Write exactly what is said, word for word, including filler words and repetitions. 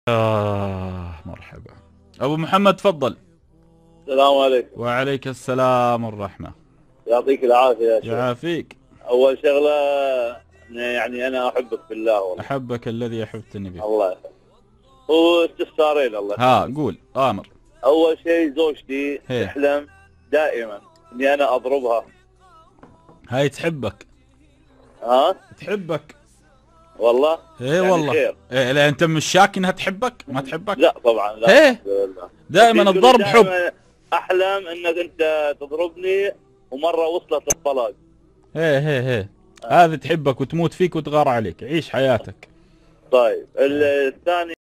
آه مرحبا أبو محمد، تفضل. السلام عليكم. وعليك السلام والرحمة. يعطيك العافية يا شيخ. يعافيك. أول شغلة يعني أنا أحبك في الله والله. أحبك الذي أحببتني به. الله يحفظك. واستفسارين الله ها يخليك. قول آمر. أول شيء زوجتي هي. تحلم دائما إني أنا أضربها. هاي تحبك. ها؟ تحبك والله؟ ايه يعني والله. خير. إيه لا انت مش شاك انها تحبك؟ ما تحبك؟ لا طبعا لا. ايه الحمد لله. دائما تقول الضرب دائماً حب. أحلم إنك أنت تضربني ومرة وصلت الطلاق. ايه ايه ايه هذه تحبك وتموت فيك وتغار عليك. عيش حياتك. طيب الثاني